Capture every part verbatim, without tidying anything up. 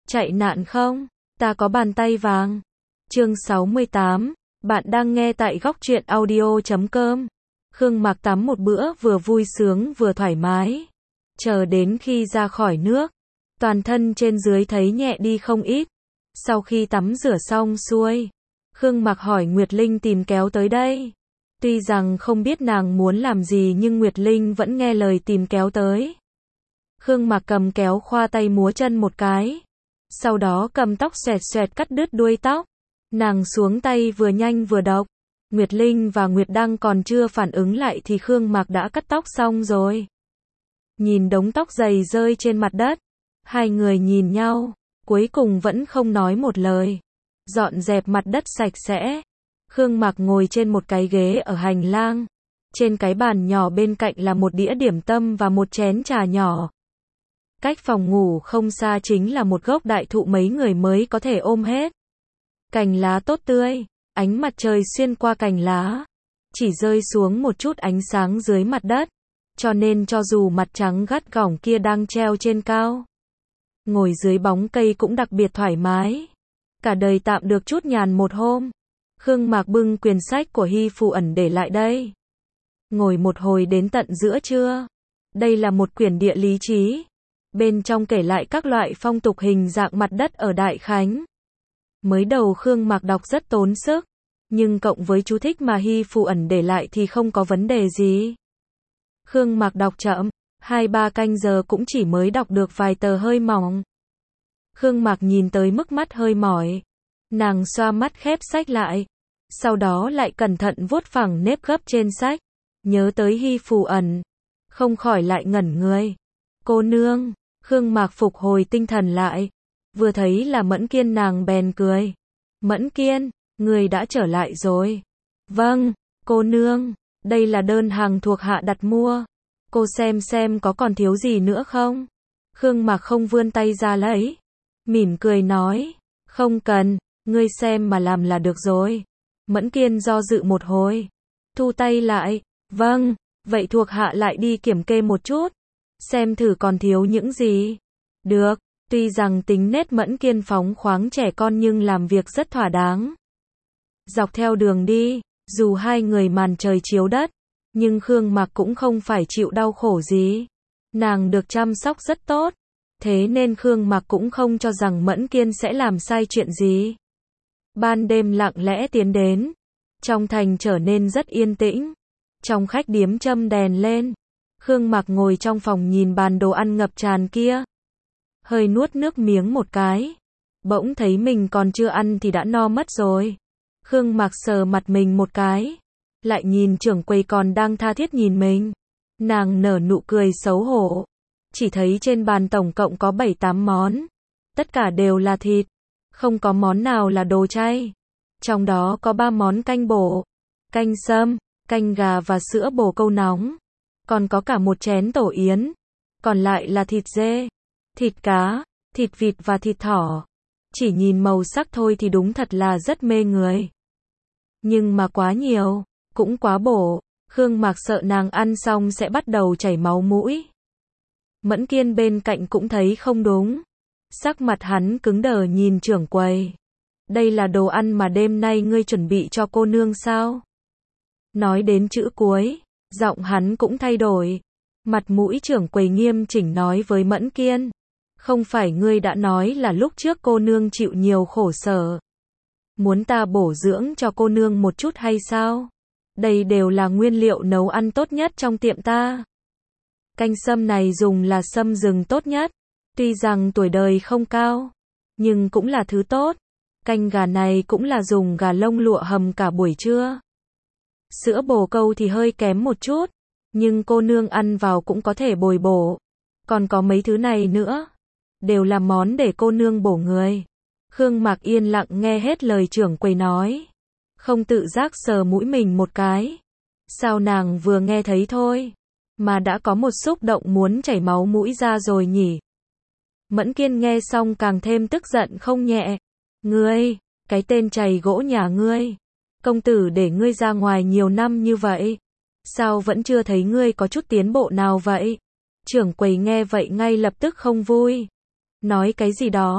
chạy nạn không? Ta có bàn tay vàng. Chương sáu mươi tám, bạn đang nghe tại góc truyện audio chấm com. Khương Mạc tắm một bữa vừa vui sướng vừa thoải mái. Chờ đến khi ra khỏi nước, toàn thân trên dưới thấy nhẹ đi không ít. Sau khi tắm rửa xong xuôi, Khương Mạc hỏi Nguyệt Linh tìm kéo tới đây. Tuy rằng không biết nàng muốn làm gì nhưng Nguyệt Linh vẫn nghe lời tìm kéo tới. Khương Mạc cầm kéo khoa tay múa chân một cái. Sau đó cầm tóc xoẹt xoẹt cắt đứt đuôi tóc. Nàng xuống tay vừa nhanh vừa độc. Nguyệt Linh và Nguyệt Đăng còn chưa phản ứng lại thì Khương Mạc đã cắt tóc xong rồi. Nhìn đống tóc dày rơi trên mặt đất, hai người nhìn nhau, cuối cùng vẫn không nói một lời. Dọn dẹp mặt đất sạch sẽ. Khương Mạc ngồi trên một cái ghế ở hành lang. Trên cái bàn nhỏ bên cạnh là một đĩa điểm tâm và một chén trà nhỏ. Cách phòng ngủ không xa chính là một gốc đại thụ mấy người mới có thể ôm hết. Cành lá tốt tươi, ánh mặt trời xuyên qua cành lá, chỉ rơi xuống một chút ánh sáng dưới mặt đất, cho nên cho dù mặt trắng gắt gỏng kia đang treo trên cao, ngồi dưới bóng cây cũng đặc biệt thoải mái. Cả đời tạm được chút nhàn một hôm. Khương Mạc bưng quyển sách của Hy Phù Ẩn để lại đây. Ngồi một hồi đến tận giữa trưa. Đây là một quyển địa lý chí. Bên trong kể lại các loại phong tục hình dạng mặt đất ở Đại Khánh. Mới đầu Khương Mạc đọc rất tốn sức, nhưng cộng với chú thích mà Hy Phù Ẩn để lại thì không có vấn đề gì. Khương Mạc đọc chậm, hai ba canh giờ cũng chỉ mới đọc được vài tờ hơi mỏng. Khương Mạc nhìn tới mức mắt hơi mỏi. Nàng xoa mắt khép sách lại. Sau đó lại cẩn thận vuốt phẳng nếp gấp trên sách. Nhớ tới Hy Phù Ẩn. Không khỏi lại ngẩn người. Cô nương. Khương Mạc phục hồi tinh thần lại. Vừa thấy là Mẫn Kiên nàng bèn cười. Mẫn Kiên, người đã trở lại rồi. Vâng, cô nương. Đây là đơn hàng thuộc hạ đặt mua. Cô xem xem có còn thiếu gì nữa không? Khương Mạc không vươn tay ra lấy. Mỉm cười nói. Không cần, ngươi xem mà làm là được rồi. Mẫn Kiên do dự một hồi. Thu tay lại. Vâng, vậy thuộc hạ lại đi kiểm kê một chút. Xem thử còn thiếu những gì. Được, tuy rằng tính nết Mẫn Kiên phóng khoáng trẻ con nhưng làm việc rất thỏa đáng. Dọc theo đường đi, dù hai người màn trời chiếu đất, nhưng Khương Mạc cũng không phải chịu đau khổ gì. Nàng được chăm sóc rất tốt. Thế nên Khương Mạc cũng không cho rằng Mẫn Kiên sẽ làm sai chuyện gì. Ban đêm lặng lẽ tiến đến. Trong thành trở nên rất yên tĩnh. Trong khách điếm châm đèn lên. Khương Mạc ngồi trong phòng nhìn bàn đồ ăn ngập tràn kia. Hơi nuốt nước miếng một cái. Bỗng thấy mình còn chưa ăn thì đã no mất rồi. Khương Mạc sờ mặt mình một cái. Lại nhìn trưởng quầy còn đang tha thiết nhìn mình. Nàng nở nụ cười xấu hổ. Chỉ thấy trên bàn tổng cộng có bảy tám món. Tất cả đều là thịt. Không có món nào là đồ chay. Trong đó có ba món canh bổ. Canh sâm, canh gà và sữa bồ câu nóng. Còn có cả một chén tổ yến. Còn lại là thịt dê, thịt cá, thịt vịt và thịt thỏ. Chỉ nhìn màu sắc thôi thì đúng thật là rất mê người. Nhưng mà quá nhiều, cũng quá bổ. Khương Mạc sợ nàng ăn xong sẽ bắt đầu chảy máu mũi. Mẫn Kiên bên cạnh cũng thấy không đúng. Sắc mặt hắn cứng đờ nhìn trưởng quầy. Đây là đồ ăn mà đêm nay ngươi chuẩn bị cho cô nương sao? Nói đến chữ cuối, giọng hắn cũng thay đổi. Mặt mũi trưởng quầy nghiêm chỉnh nói với Mẫn Kiên. Không phải ngươi đã nói là lúc trước cô nương chịu nhiều khổ sở. Muốn ta bổ dưỡng cho cô nương một chút hay sao? Đây đều là nguyên liệu nấu ăn tốt nhất trong tiệm ta. Canh sâm này dùng là sâm rừng tốt nhất. Tuy rằng tuổi đời không cao, nhưng cũng là thứ tốt. Canh gà này cũng là dùng gà lông lụa hầm cả buổi trưa. Sữa bồ câu thì hơi kém một chút, nhưng cô nương ăn vào cũng có thể bồi bổ. Còn có mấy thứ này nữa, đều là món để cô nương bổ người. Khương Mạc yên lặng nghe hết lời trưởng quầy nói. Không tự giác sờ mũi mình một cái. Sao nàng vừa nghe thấy thôi, mà đã có một xúc động muốn chảy máu mũi ra rồi nhỉ? Mẫn Kiên nghe xong càng thêm tức giận không nhẹ. Ngươi, cái tên chày gỗ nhà ngươi. Công tử để ngươi ra ngoài nhiều năm như vậy. Sao vẫn chưa thấy ngươi có chút tiến bộ nào vậy? Trưởng quầy nghe vậy ngay lập tức không vui. Nói cái gì đó,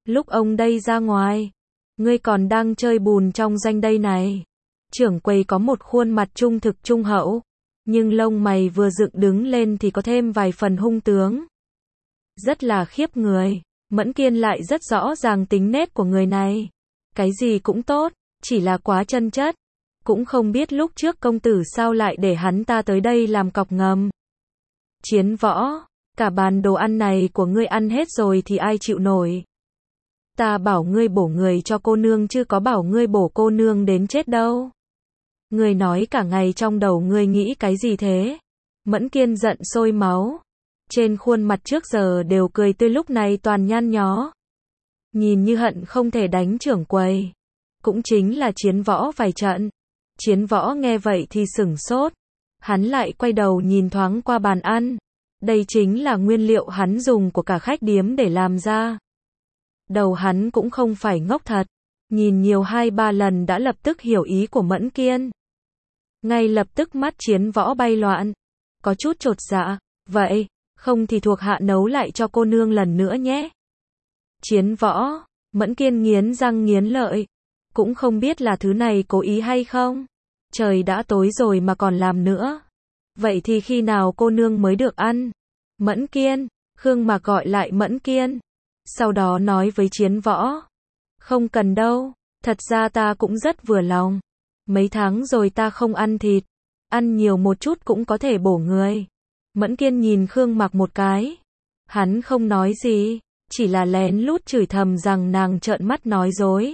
Lúc ông đây ra ngoài, ngươi còn đang chơi bùn trong doanh đây này. Trưởng quầy có một khuôn mặt trung thực trung hậu, nhưng lông mày vừa dựng đứng lên thì có thêm vài phần hung tướng. Rất là khiếp người. Mẫn Kiên lại rất rõ ràng tính nết của người này. Cái gì cũng tốt, chỉ là quá chân chất. Cũng không biết lúc trước công tử sao lại để hắn ta tới đây làm cọc ngầm. Chiến Võ, cả bàn đồ ăn này của ngươi ăn hết rồi thì ai chịu nổi. Ta bảo ngươi bổ người cho cô nương chứ có bảo ngươi bổ cô nương đến chết đâu. Ngươi nói cả ngày trong đầu ngươi nghĩ cái gì thế? Mẫn Kiên giận sôi máu. Trên khuôn mặt trước giờ đều cười tươi lúc này toàn nhăn nhó. Nhìn như hận không thể đánh trưởng quầy. Cũng chính là Chiến Võ vài trận. Chiến Võ nghe vậy thì sửng sốt. Hắn lại quay đầu nhìn thoáng qua bàn ăn. Đây chính là nguyên liệu hắn dùng của cả khách điếm để làm ra. Đầu hắn cũng không phải ngốc thật. Nhìn nhiều hai ba lần đã lập tức hiểu ý của Mẫn Kiên. Ngay lập tức mắt Chiến Võ bay loạn. Có chút chột dạ. Vậy, không thì thuộc hạ nấu lại cho cô nương lần nữa nhé. Chiến Võ, Mẫn Kiên nghiến răng nghiến lợi. Cũng không biết là thứ này cố ý hay không. Trời đã tối rồi mà còn làm nữa. Vậy thì khi nào cô nương mới được ăn? Mẫn Kiên, Khương Mạc gọi lại Mẫn Kiên. Sau đó nói với Chiến Võ. Không cần đâu, thật ra ta cũng rất vừa lòng. Mấy tháng rồi ta không ăn thịt. Ăn nhiều một chút cũng có thể bổ người. Mẫn Kiên nhìn Khương Mạc một cái. Hắn không nói gì, chỉ là lén lút chửi thầm rằng nàng trợn mắt nói dối.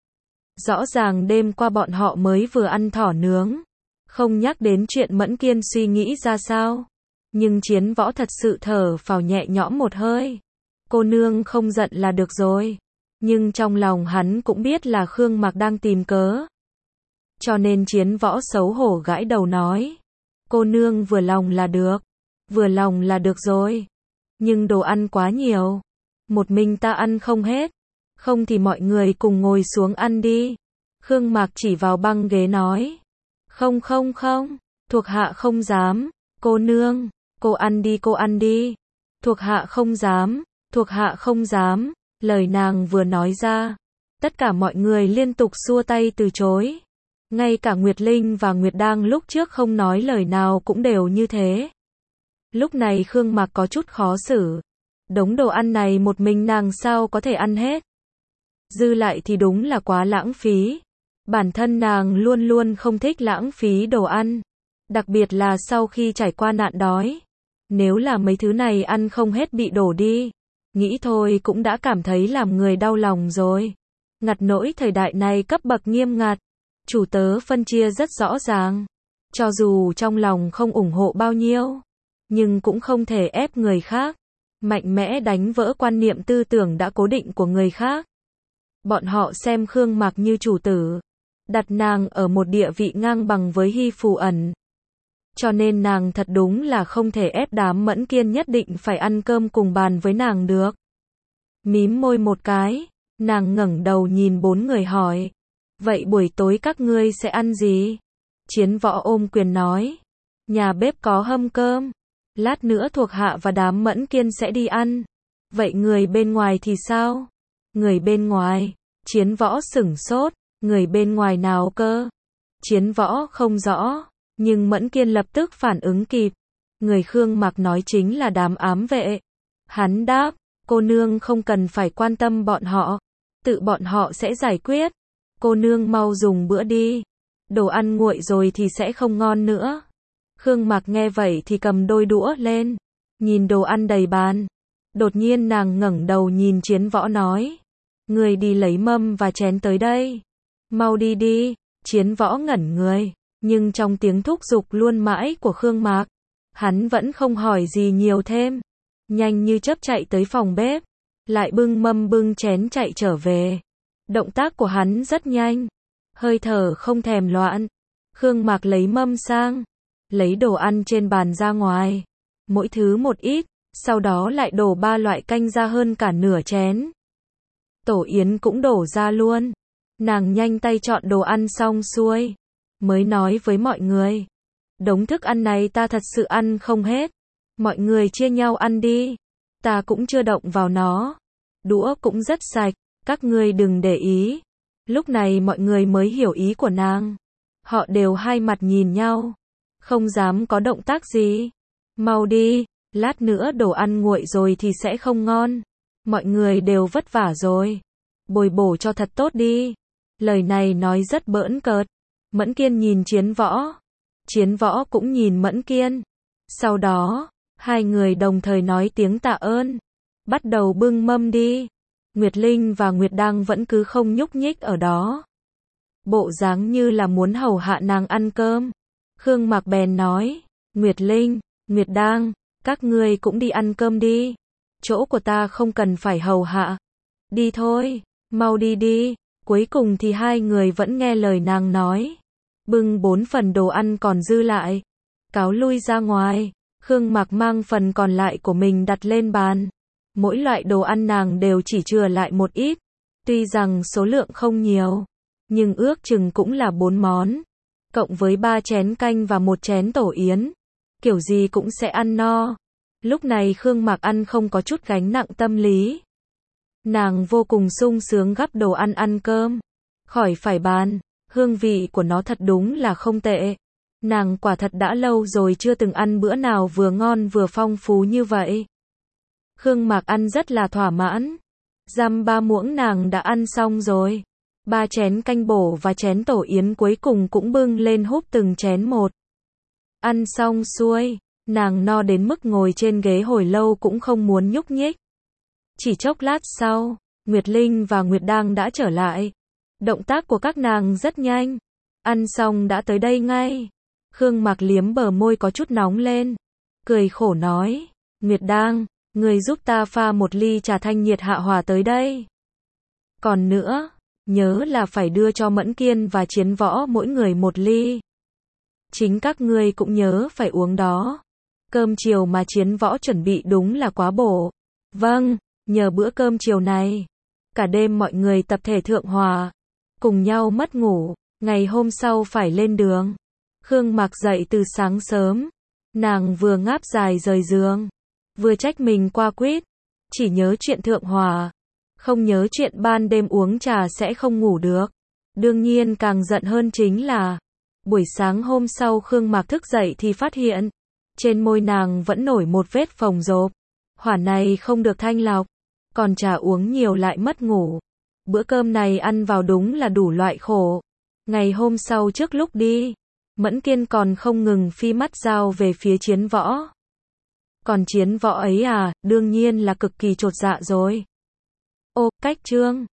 Rõ ràng đêm qua bọn họ mới vừa ăn thỏ nướng. Không nhắc đến chuyện Mẫn Kiên suy nghĩ ra sao. Nhưng Chiến Võ thật sự thở phào nhẹ nhõm một hơi. Cô nương không giận là được rồi. Nhưng trong lòng hắn cũng biết là Khương Mạc đang tìm cớ. Cho nên Chiến Võ xấu hổ gãi đầu nói. Cô nương vừa lòng là được. Vừa lòng là được rồi. Nhưng đồ ăn quá nhiều. Một mình ta ăn không hết. Không thì mọi người cùng ngồi xuống ăn đi. Khương Mạc chỉ vào băng ghế nói. Không không không. Thuộc hạ không dám. Cô nương. Cô ăn đi cô ăn đi. Thuộc hạ không dám. Thuộc hạ không dám. Lời nàng vừa nói ra. Tất cả mọi người liên tục xua tay từ chối. Ngay cả Nguyệt Linh và Nguyệt Đang lúc trước không nói lời nào cũng đều như thế. Lúc này Khương Mạc có chút khó xử. Đống đồ ăn này một mình nàng sao có thể ăn hết. Dư lại thì đúng là quá lãng phí. Bản thân nàng luôn luôn không thích lãng phí đồ ăn. Đặc biệt là sau khi trải qua nạn đói. Nếu là mấy thứ này ăn không hết bị đổ đi. Nghĩ thôi cũng đã cảm thấy làm người đau lòng rồi. Ngặt nỗi thời đại này cấp bậc nghiêm ngặt. Chủ tớ phân chia rất rõ ràng. Cho dù trong lòng không ủng hộ bao nhiêu. Nhưng cũng không thể ép người khác. Mạnh mẽ đánh vỡ quan niệm tư tưởng đã cố định của người khác. Bọn họ xem Khương Mạc như chủ tử. Đặt nàng ở một địa vị ngang bằng với Hy Phù Ẩn. Cho nên nàng thật đúng là không thể ép đám Mẫn Kiên nhất định phải ăn cơm cùng bàn với nàng được. Mím môi một cái, nàng ngẩng đầu nhìn bốn người hỏi. Vậy buổi tối các ngươi sẽ ăn gì? Chiến Võ ôm quyền nói. Nhà bếp có hâm cơm. Lát nữa thuộc hạ và đám Mẫn Kiên sẽ đi ăn. Vậy người bên ngoài thì sao? Người bên ngoài. Chiến Võ sửng sốt. Người bên ngoài nào cơ? Chiến Võ không rõ. Nhưng Mẫn Kiên lập tức phản ứng kịp. Người Khương Mạc nói chính là đám ám vệ. Hắn đáp. Cô nương không cần phải quan tâm bọn họ. Tự bọn họ sẽ giải quyết. Cô nương mau dùng bữa đi. Đồ ăn nguội rồi thì sẽ không ngon nữa. Khương Mạc nghe vậy thì cầm đôi đũa lên. Nhìn đồ ăn đầy bàn. Đột nhiên nàng ngẩng đầu nhìn Chiến Võ nói. Người đi lấy mâm và chén tới đây. Mau đi đi. Chiến Võ ngẩn người. Nhưng trong tiếng thúc giục luôn mãi của Khương Mạc. Hắn vẫn không hỏi gì nhiều thêm. Nhanh như chớp chạy tới phòng bếp. Lại bưng mâm bưng chén chạy trở về. Động tác của hắn rất nhanh. Hơi thở không thèm loạn. Khương Mạc lấy mâm sang. Lấy đồ ăn trên bàn ra ngoài. Mỗi thứ một ít. Sau đó lại đổ ba loại canh ra hơn cả nửa chén. Tổ yến cũng đổ ra luôn. Nàng nhanh tay chọn đồ ăn xong xuôi. Mới nói với mọi người. Đống thức ăn này ta thật sự ăn không hết. Mọi người chia nhau ăn đi. Ta cũng chưa động vào nó. Đũa cũng rất sạch. Các ngươi đừng để ý. Lúc này mọi người mới hiểu ý của nàng. Họ đều hai mặt nhìn nhau. Không dám có động tác gì. Mau đi, lát nữa đồ ăn nguội rồi thì sẽ không ngon. Mọi người đều vất vả rồi. Bồi bổ cho thật tốt đi. Lời này nói rất bỡn cợt. Mẫn Kiên nhìn Chiến Võ. Chiến Võ cũng nhìn Mẫn Kiên. Sau đó, hai người đồng thời nói tiếng tạ ơn. Bắt đầu bưng mâm đi. Nguyệt Linh và Nguyệt Đang vẫn cứ không nhúc nhích ở đó. Bộ dáng như là muốn hầu hạ nàng ăn cơm. Khương Mạc bèn nói, Nguyệt Linh, Nguyệt Đang, các ngươi cũng đi ăn cơm đi. Chỗ của ta không cần phải hầu hạ. Đi thôi, mau đi đi. Cuối cùng thì hai người vẫn nghe lời nàng nói. Bưng bốn phần đồ ăn còn dư lại. Cáo lui ra ngoài. Khương Mạc mang phần còn lại của mình đặt lên bàn. Mỗi loại đồ ăn nàng đều chỉ chừa lại một ít. Tuy rằng số lượng không nhiều, nhưng ước chừng cũng là bốn món. Cộng với ba chén canh và một chén tổ yến. Kiểu gì cũng sẽ ăn no. Lúc này Khương Mạc ăn không có chút gánh nặng tâm lý. Nàng vô cùng sung sướng gắp đồ ăn ăn cơm. Khỏi phải bàn, hương vị của nó thật đúng là không tệ. Nàng quả thật đã lâu rồi chưa từng ăn bữa nào vừa ngon vừa phong phú như vậy. Khương Mạc ăn rất là thỏa mãn. Dăm ba muỗng nàng đã ăn xong rồi. Ba chén canh bổ và chén tổ yến cuối cùng cũng bưng lên húp từng chén một. Ăn xong xuôi, nàng no đến mức ngồi trên ghế hồi lâu cũng không muốn nhúc nhích. Chỉ chốc lát sau, Nguyệt Linh và Nguyệt Đang đã trở lại. Động tác của các nàng rất nhanh. Ăn xong đã tới đây ngay. Khương Mạc liếm bờ môi có chút nóng lên. Cười khổ nói, Nguyệt Đang, người giúp ta pha một ly trà thanh nhiệt hạ hòa tới đây. Còn nữa, nhớ là phải đưa cho Mẫn Kiên và Chiến Võ mỗi người một ly. Chính các ngươi cũng nhớ phải uống đó. Cơm chiều mà Chiến Võ chuẩn bị đúng là quá bổ. Vâng, nhờ bữa cơm chiều này, cả đêm mọi người tập thể thượng hòa, cùng nhau mất ngủ. Ngày hôm sau phải lên đường. Khương Mạc dậy từ sáng sớm. Nàng vừa ngáp dài rời giường, vừa trách mình qua quýt. Chỉ nhớ chuyện thượng hòa, không nhớ chuyện ban đêm uống trà sẽ không ngủ được. Đương nhiên càng giận hơn chính là buổi sáng hôm sau Khương Mạc thức dậy thì phát hiện trên môi nàng vẫn nổi một vết phồng rộp. Hỏa này không được thanh lọc, còn trà uống nhiều lại mất ngủ. Bữa cơm này ăn vào đúng là đủ loại khổ. Ngày hôm sau trước lúc đi, Mẫn Kiên còn không ngừng phi mắt dao về phía Chiến Võ. Còn Chiến Võ ấy à, đương nhiên là cực kỳ chột dạ rồi. Ô, cách chương